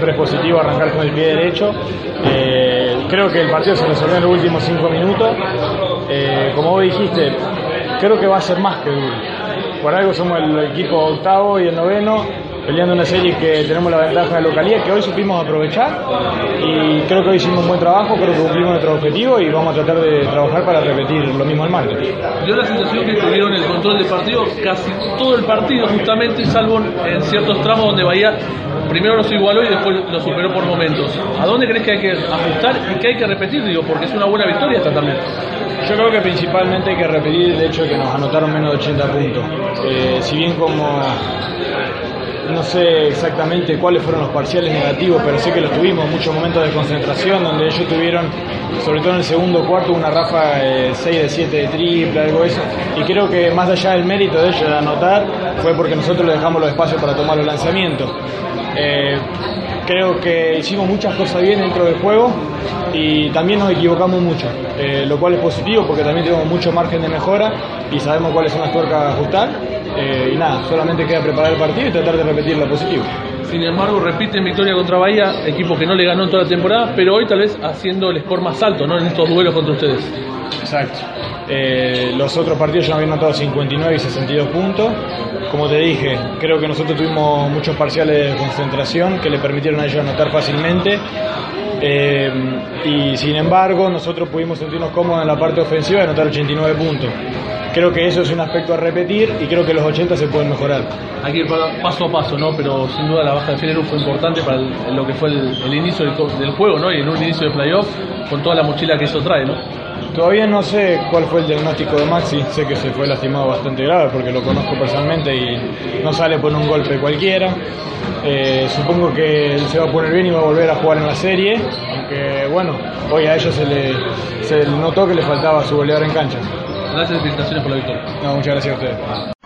siempre es positivo arrancar con el pie derecho. Creo que el partido se resolvió en los últimos 5 minutos. Como vos dijiste, creo que va a ser más que duro. Por algo somos el equipo octavo y el noveno, peleando una serie que tenemos la ventaja de localidad que hoy supimos aprovechar, y creo que hoy hicimos un buen trabajo, creo que cumplimos nuestro objetivo y vamos a tratar de trabajar para repetir lo mismo el martes. Dio la sensación que tuvieron el control del partido casi todo el partido, justamente, salvo en ciertos tramos donde Bahía primero nos igualó y después lo superó por momentos. ¿A dónde crees que hay que ajustar y que hay que repetir? Digo, porque es una buena victoria esta también. Yo creo que principalmente hay que repetir el hecho de que nos anotaron menos de 80 puntos. Si bien como no sé exactamente cuáles fueron los parciales negativos, pero sé que los tuvimos, muchos momentos de concentración donde ellos tuvieron, sobre todo en el segundo cuarto, una ráfaga 6 de 7 de triple, algo de eso, y creo que más allá del mérito de ellos de anotar, fue porque nosotros les dejamos los espacios para tomar los lanzamientos. Creo que hicimos muchas cosas bien dentro del juego y también nos equivocamos mucho, lo cual es positivo porque también tenemos mucho margen de mejora y sabemos cuáles son las tuercas a ajustar. Y nada, solamente queda preparar el partido y tratar de repetir lo positivo. Sin embargo, repiten victoria contra Bahía, equipo que no le ganó en toda la temporada, pero hoy tal vez haciendo el score más alto, ¿no?, en estos duelos contra ustedes. Exacto. Los otros partidos ya nos habían notado 59 y 62 puntos. Como te dije, creo que nosotros tuvimos muchos parciales de concentración que le permitieron a ellos anotar fácilmente. Y sin embargo, nosotros pudimos sentirnos cómodos en la parte ofensiva y anotar 89 puntos. Creo que eso es un aspecto a repetir y creo que los 80 se pueden mejorar. Hay que ir paso a paso, ¿no? Pero sin duda la baja de Fierro fue importante para lo que fue el inicio del juego, ¿no? Y en un inicio de playoff con toda la mochila que eso trae, ¿no? Todavía no sé cuál fue el diagnóstico de Maxi, sé que se fue lastimado bastante grave porque lo conozco personalmente y no sale por un golpe cualquiera. Supongo que él se va a poner bien y va a volver a jugar en la serie, aunque bueno, hoy a ellos se notó que le faltaba su goleador en cancha. Gracias y felicitaciones por la victoria. No, muchas gracias a ustedes.